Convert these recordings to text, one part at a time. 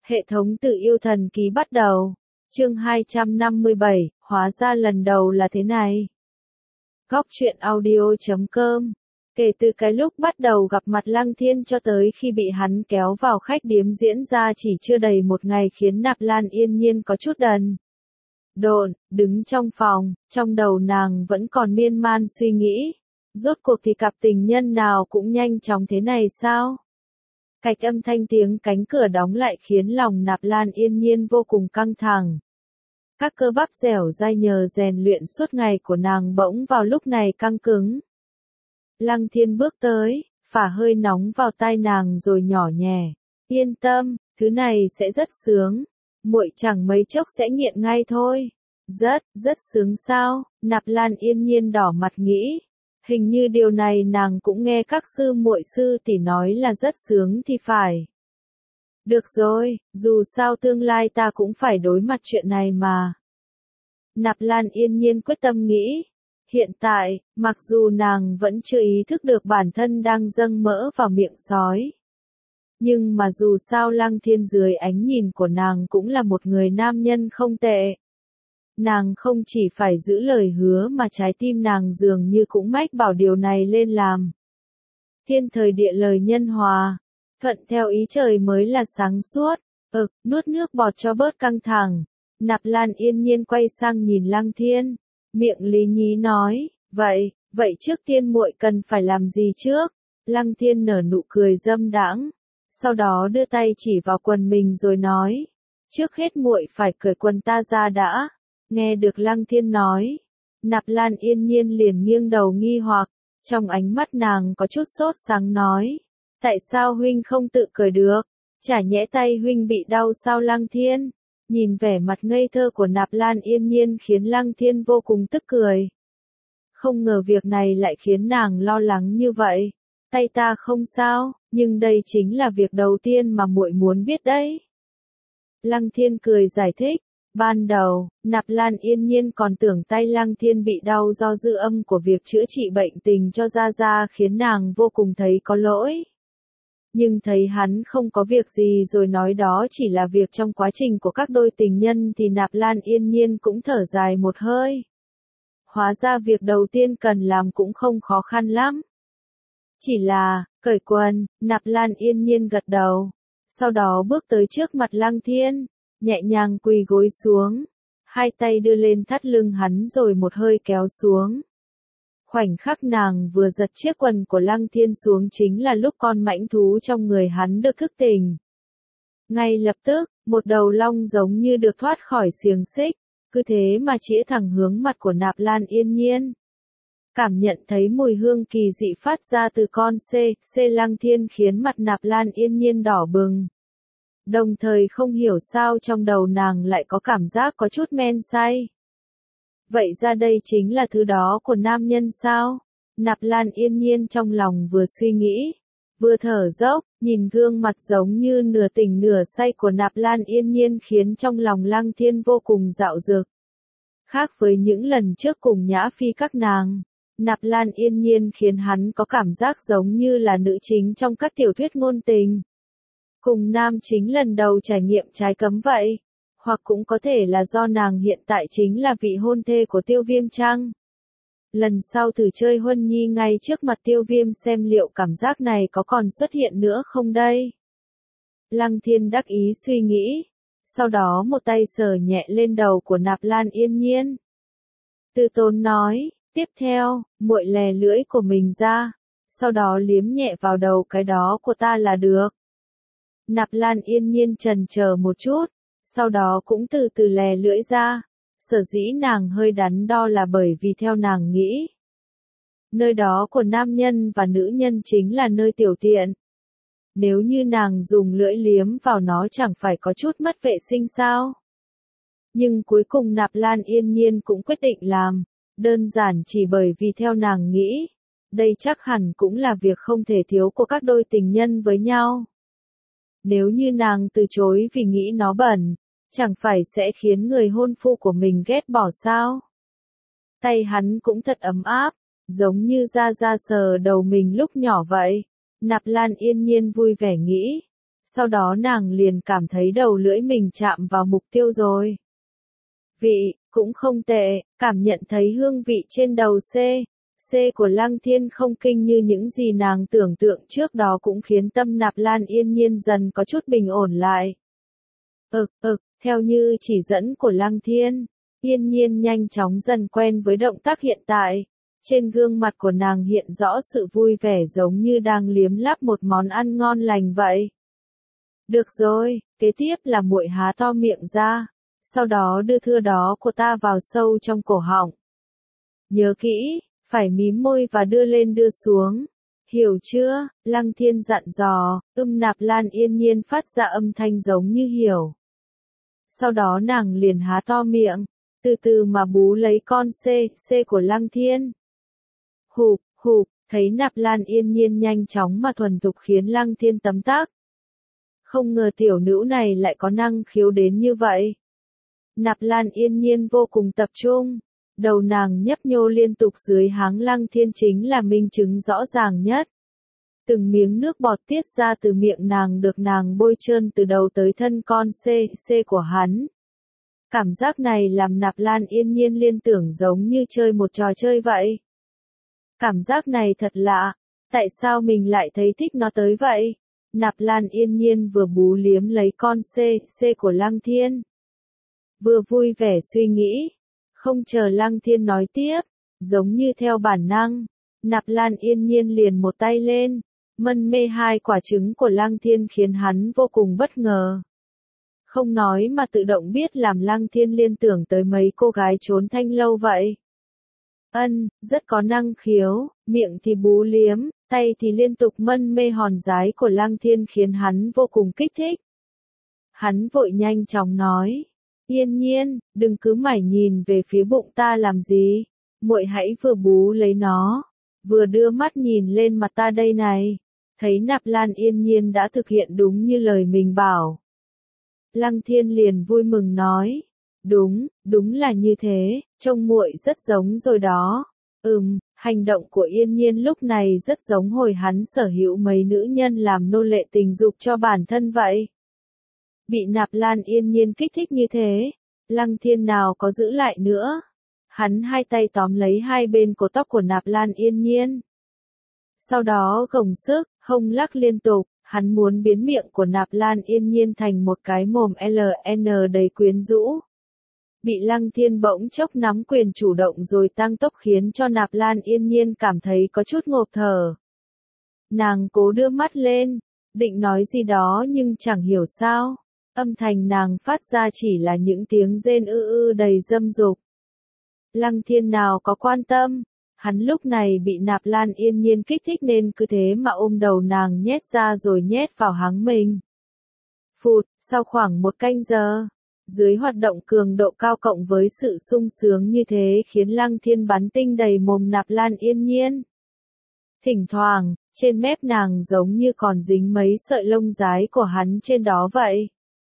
Hệ thống tự yêu thần ký bắt đầu. Chương 257, hóa ra lần đầu là thế này. Góc truyện audio.com. Kể từ cái lúc bắt đầu gặp mặt Lăng Thiên cho tới khi bị hắn kéo vào khách điếm diễn ra chỉ chưa đầy một ngày khiến Nạp Lan Yên Nhiên có chút đần độn, đứng trong phòng, trong đầu nàng vẫn còn miên man suy nghĩ. Rốt cuộc thì cặp tình nhân nào cũng nhanh chóng thế này sao? Cạch âm thanh tiếng cánh cửa đóng lại khiến lòng Nạp Lan Yên Nhiên vô cùng căng thẳng. Các cơ bắp dẻo dai nhờ rèn luyện suốt ngày của nàng bỗng vào lúc này căng cứng. Lăng Thiên bước tới, phả hơi nóng vào tai nàng rồi nhỏ nhẹ. Yên tâm, thứ này sẽ rất sướng. Muội chẳng mấy chốc sẽ nghiện ngay thôi. Rất sướng sao? Nạp Lan Yên Nhiên đỏ mặt nghĩ. Hình như điều này nàng cũng nghe các sư muội sư tỷ nói là rất sướng thì phải. Được rồi, dù sao tương lai ta cũng phải đối mặt chuyện này mà. Nạp Lan Yên Nhiên quyết tâm nghĩ. Hiện tại, mặc dù nàng vẫn chưa ý thức được bản thân đang dâng mỡ vào miệng sói. Nhưng mà dù sao Lăng Thiên dưới ánh nhìn của nàng cũng là một người nam nhân không tệ. Nàng không chỉ phải giữ lời hứa mà trái tim nàng dường như cũng mách bảo điều này lên làm. Thiên thời địa lợi nhân hòa, thuận theo ý trời mới là sáng suốt. Nuốt nước bọt cho bớt căng thẳng. Nạp Lan Yên Nhiên quay sang nhìn Lăng Thiên, miệng lý nhí nói, vậy trước tiên muội cần phải làm gì trước? Lăng Thiên nở nụ cười dâm đãng, sau đó đưa tay chỉ vào quần mình rồi nói, trước hết muội phải cởi quần ta ra đã. Nghe được Lăng Thiên nói, Nạp Lan Yên Nhiên liền nghiêng đầu nghi hoặc, trong ánh mắt nàng có chút sốt sáng nói, tại sao huynh không tự cởi được? Chả nhẽ tay huynh bị đau sao? Lăng Thiên nhìn vẻ mặt ngây thơ của Nạp Lan Yên Nhiên khiến Lăng Thiên vô cùng tức cười. Không ngờ việc này lại khiến nàng lo lắng như vậy. Tay ta không sao, nhưng đây chính là việc đầu tiên mà muội muốn biết đấy. Lăng Thiên cười giải thích. Ban đầu, Nạp Lan Yên Nhiên còn tưởng tay Lăng Thiên bị đau do dư âm của việc chữa trị bệnh tình cho Gia Gia khiến nàng vô cùng thấy có lỗi. Nhưng thấy hắn không có việc gì rồi nói đó chỉ là việc trong quá trình của các đôi tình nhân thì Nạp Lan Yên Nhiên cũng thở dài một hơi. Hóa ra việc đầu tiên cần làm cũng không khó khăn lắm. Chỉ là, cởi quần. Nạp Lan Yên Nhiên gật đầu. Sau đó bước tới trước mặt Lăng Thiên, nhẹ nhàng quỳ gối xuống. Hai tay đưa lên thắt lưng hắn rồi một hơi kéo xuống. Khoảnh khắc nàng vừa giật chiếc quần của Lăng Thiên xuống chính là lúc con mãnh thú trong người hắn được thức tỉnh. Ngay lập tức, một đầu long giống như được thoát khỏi xiềng xích, cứ thế mà chĩa thẳng hướng mặt của Nạp Lan Yên Nhiên. Cảm nhận thấy mùi hương kỳ dị phát ra từ con C Lăng Thiên khiến mặt Nạp Lan Yên Nhiên đỏ bừng. Đồng thời không hiểu sao trong đầu nàng lại có cảm giác có chút men say. Vậy ra đây chính là thứ đó của nam nhân sao? Nạp Lan Yên Nhiên trong lòng vừa suy nghĩ, vừa thở dốc, nhìn gương mặt giống như nửa tỉnh nửa say của Nạp Lan Yên Nhiên khiến trong lòng Lăng Thiên vô cùng dạo dực. Khác với những lần trước cùng Nhã Phi các nàng, Nạp Lan Yên Nhiên khiến hắn có cảm giác giống như là nữ chính trong các tiểu thuyết ngôn tình. Cùng nam chính lần đầu trải nghiệm trái cấm vậy. Hoặc cũng có thể là do nàng hiện tại chính là vị hôn thê của Tiêu Viêm chăng? Lần sau thử chơi Huân Nhi ngay trước mặt Tiêu Viêm xem liệu cảm giác này có còn xuất hiện nữa không đây? Lăng Thiên đắc ý suy nghĩ. Sau đó một tay sờ nhẹ lên đầu của Nạp Lan Yên Nhiên. Từ tốn nói, tiếp theo, muội lè lưỡi của mình ra. Sau đó liếm nhẹ vào đầu cái đó của ta là được. Nạp Lan Yên Nhiên chần chờ một chút. Sau đó cũng từ từ lè lưỡi ra. Sở dĩ nàng hơi đắn đo là bởi vì theo nàng nghĩ, nơi đó của nam nhân và nữ nhân chính là nơi tiểu tiện. Nếu như nàng dùng lưỡi liếm vào nó chẳng phải có chút mất vệ sinh sao? Nhưng cuối cùng Nạp Lan Yên Nhiên cũng quyết định làm, đơn giản chỉ bởi vì theo nàng nghĩ, đây chắc hẳn cũng là việc không thể thiếu của các đôi tình nhân với nhau. Nếu như nàng từ chối vì nghĩ nó bẩn, chẳng phải sẽ khiến người hôn phu của mình ghét bỏ sao? Tay hắn cũng thật ấm áp, giống như Gia Gia sờ đầu mình lúc nhỏ vậy. Nạp Lan Yên Nhiên vui vẻ nghĩ. sau đó nàng liền cảm thấy đầu lưỡi mình chạm vào mục tiêu rồi. Vị, cũng không tệ, cảm nhận thấy hương vị trên đầu C của Lăng Thiên không kinh như những gì nàng tưởng tượng trước đó cũng khiến tâm Nạp Lan Yên Nhiên dần có chút bình ổn lại. Theo như chỉ dẫn của Lăng Thiên, Yên Nhiên nhanh chóng dần quen với động tác hiện tại. Trên gương mặt của nàng hiện rõ sự vui vẻ giống như đang liếm láp một món ăn ngon lành vậy. Được rồi, kế tiếp là muội há to miệng ra, sau đó đưa thưa đó của ta vào sâu trong cổ họng. Nhớ kỹ, phải mím môi và đưa lên đưa xuống. Hiểu chưa? Lăng Thiên dặn dò, Nạp Lan Yên Nhiên phát ra âm thanh giống như hiểu. Sau đó nàng liền há to miệng, từ từ mà bú lấy con C của Lăng Thiên. Hụp, thấy Nạp Lan Yên Nhiên nhanh chóng mà thuần thục khiến Lăng Thiên tấm tắc. Không ngờ tiểu nữ này lại có năng khiếu đến như vậy. Nạp Lan Yên Nhiên vô cùng tập trung, đầu nàng nhấp nhô liên tục dưới háng Lăng Thiên chính là minh chứng rõ ràng nhất. Từng miếng nước bọt tiết ra từ miệng nàng được nàng bôi trơn từ đầu tới thân con C của hắn. Cảm giác này làm Nạp Lan Yên Nhiên liên tưởng giống như chơi một trò chơi vậy. Cảm giác này thật lạ, tại sao mình lại thấy thích nó tới vậy? Nạp Lan Yên Nhiên vừa bú liếm lấy con C của Lăng Thiên, vừa vui vẻ suy nghĩ, không chờ Lăng Thiên nói tiếp, giống như theo bản năng, Nạp Lan Yên Nhiên liền một tay lên, mân mê hai quả trứng của Lăng Thiên khiến hắn vô cùng bất ngờ. Không nói mà tự động biết làm Lăng Thiên liên tưởng tới mấy cô gái trốn thanh lâu vậy. Rất có năng khiếu, miệng thì bú liếm, tay thì liên tục mân mê hòn dái của Lăng Thiên khiến hắn vô cùng kích thích. Hắn vội nhanh chóng nói, Yên Nhiên, đừng cứ mải nhìn về phía bụng ta làm gì, muội hãy vừa bú lấy nó, vừa đưa mắt nhìn lên mặt ta đây này. Thấy Nạp Lan Yên Nhiên đã thực hiện đúng như lời mình bảo. Lăng Thiên liền vui mừng nói, đúng là như thế, trông muội rất giống rồi đó. Hành động của Yên Nhiên lúc này rất giống hồi hắn sở hữu mấy nữ nhân làm nô lệ tình dục cho bản thân vậy. Bị Nạp Lan Yên Nhiên kích thích như thế, Lăng Thiên nào có giữ lại nữa. Hắn hai tay tóm lấy hai bên cổ tóc của Nạp Lan Yên Nhiên. Sau đó gồng sức, hông lắc liên tục, hắn muốn biến miệng của Nạp Lan Yên Nhiên thành một cái mồm LN đầy quyến rũ. Bị Lăng Thiên bỗng chốc nắm quyền chủ động rồi tăng tốc khiến cho Nạp Lan Yên Nhiên cảm thấy có chút ngộp thở. Nàng cố đưa mắt lên, định nói gì đó nhưng chẳng hiểu sao, âm thanh nàng phát ra chỉ là những tiếng rên đầy dâm dục. Lăng Thiên nào có quan tâm, hắn lúc này bị Nạp Lan Yên Nhiên kích thích nên cứ thế mà ôm đầu nàng nhét ra rồi nhét vào háng mình. Sau khoảng một canh giờ, dưới hoạt động cường độ cao cộng với sự sung sướng như thế khiến Lăng Thiên bắn tinh đầy mồm Nạp Lan Yên Nhiên. Thỉnh thoảng, trên mép nàng giống như còn dính mấy sợi lông dái của hắn trên đó vậy.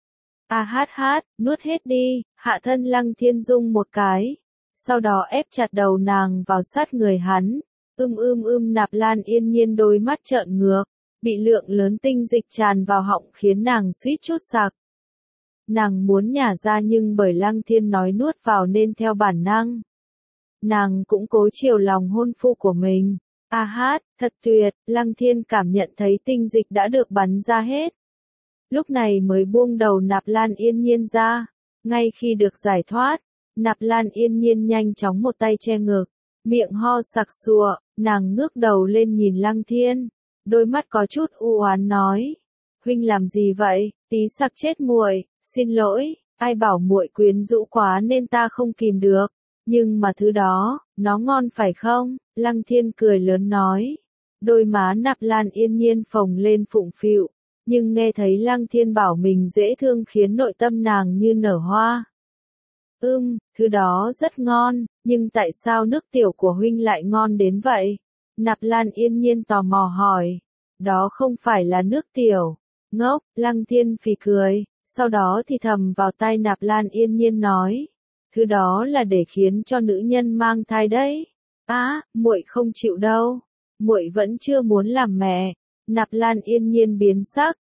Nuốt hết đi, hạ thân Lăng Thiên rung một cái. Sau đó ép chặt đầu nàng vào sát người hắn. Nạp Lan Yên Nhiên đôi mắt trợn ngược, bị lượng lớn tinh dịch tràn vào họng khiến nàng suýt chút sặc. Nàng muốn nhả ra nhưng bởi Lăng Thiên nói nuốt vào nên theo bản năng. Nàng cũng cố chiều lòng hôn phu của mình. Thật tuyệt, Lăng Thiên cảm nhận thấy tinh dịch đã được bắn ra hết. Lúc này mới buông đầu Nạp Lan Yên Nhiên ra. Ngay khi được giải thoát, Nạp Lan Yên Nhiên nhanh chóng một tay che ngực, miệng ho sặc sụa, nàng ngước đầu lên nhìn Lăng Thiên, đôi mắt có chút u oán nói, huynh làm gì vậy, tí sặc chết muội, xin lỗi, ai bảo muội quyến rũ quá nên ta không kìm được, nhưng mà thứ đó, nó ngon phải không? Lăng Thiên cười lớn nói, đôi má Nạp Lan Yên Nhiên phồng lên phụng phịu, nhưng nghe thấy Lăng Thiên bảo mình dễ thương khiến nội tâm nàng như nở hoa. Thứ đó rất ngon, nhưng tại sao nước tiểu của huynh lại ngon đến vậy? Nạp Lan Yên Nhiên tò mò hỏi. Đó không phải là nước tiểu. Ngốc, Lăng Thiên phì cười, sau đó thì thầm vào tai Nạp Lan Yên Nhiên nói. Thứ đó là để khiến cho nữ nhân mang thai đấy. Muội không chịu đâu. Muội vẫn chưa muốn làm mẹ. Nạp Lan Yên Nhiên biến sắc,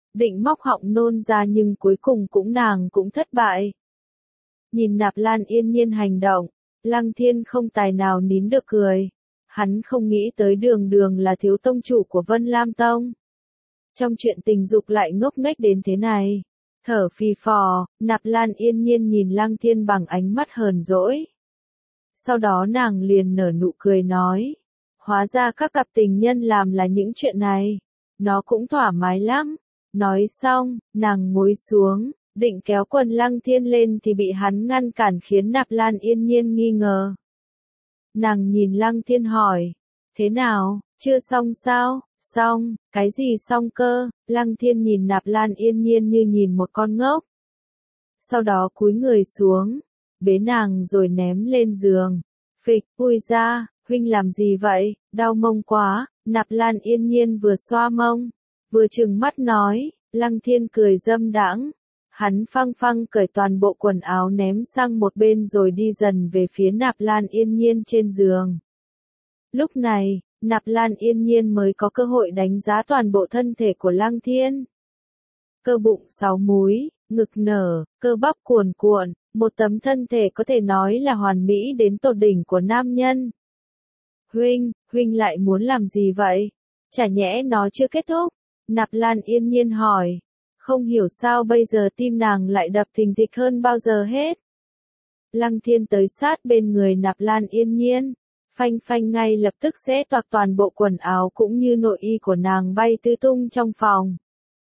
định móc họng nôn ra nhưng cuối cùng nàng cũng thất bại. Nhìn Nạp Lan Yên Nhiên hành động, Lăng Thiên không tài nào nín được cười. Hắn không nghĩ tới Đường Đường là thiếu tông chủ của Vân Lam Tông. Trong chuyện tình dục lại ngốc nghếch đến thế này. Thở phì phò, Nạp Lan Yên Nhiên nhìn Lăng Thiên bằng ánh mắt hờn dỗi. Sau đó nàng liền nở nụ cười nói. Hóa ra các cặp tình nhân làm là những chuyện này. Nó cũng thoải mái lắm. Nói xong, nàng ngồi xuống, định kéo quần Lăng Thiên lên thì bị hắn ngăn cản khiến Nạp Lan Yên Nhiên nghi ngờ. Nàng nhìn Lăng Thiên hỏi. Thế nào, chưa xong sao? Xong, cái gì xong cơ? Lăng Thiên nhìn Nạp Lan Yên Nhiên như nhìn một con ngốc. Sau đó cúi người xuống, bế nàng rồi ném lên giường. Phịch, ui ra, huynh làm gì vậy, đau mông quá. Nạp Lan Yên Nhiên vừa xoa mông, vừa trừng mắt nói. Lăng Thiên cười dâm đãng. Hắn phăng phăng cởi toàn bộ quần áo ném sang một bên rồi đi dần về phía Nạp Lan Yên Nhiên trên giường. Lúc này, Nạp Lan Yên Nhiên mới có cơ hội đánh giá toàn bộ thân thể của Lăng Thiên. Cơ bụng 6 múi, ngực nở, cơ bắp cuồn cuộn, một tấm thân thể có thể nói là hoàn mỹ đến tột đỉnh của nam nhân. Huynh lại muốn làm gì vậy? Chả nhẽ nó chưa kết thúc? Nạp Lan Yên Nhiên hỏi. Không hiểu sao bây giờ tim nàng lại đập thình thịch hơn bao giờ hết. Lăng Thiên tới sát bên người Nạp Lan Yên Nhiên. Phanh phanh ngay lập tức xé toạc toàn bộ quần áo cũng như nội y của nàng bay tứ tung trong phòng.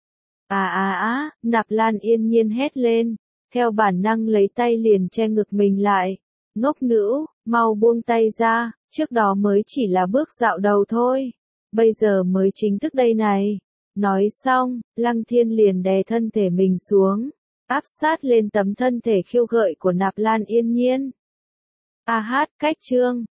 Nạp Lan Yên Nhiên hét lên, theo bản năng lấy tay liền che ngực mình lại. Ngốc nữ, mau buông tay ra, trước đó mới chỉ là bước dạo đầu thôi. Bây giờ mới chính thức đây này. Nói xong, Lăng Thiên liền đè thân thể mình xuống, áp sát lên tấm thân thể khiêu gợi của Nạp Lan Yên Nhiên. Cách chương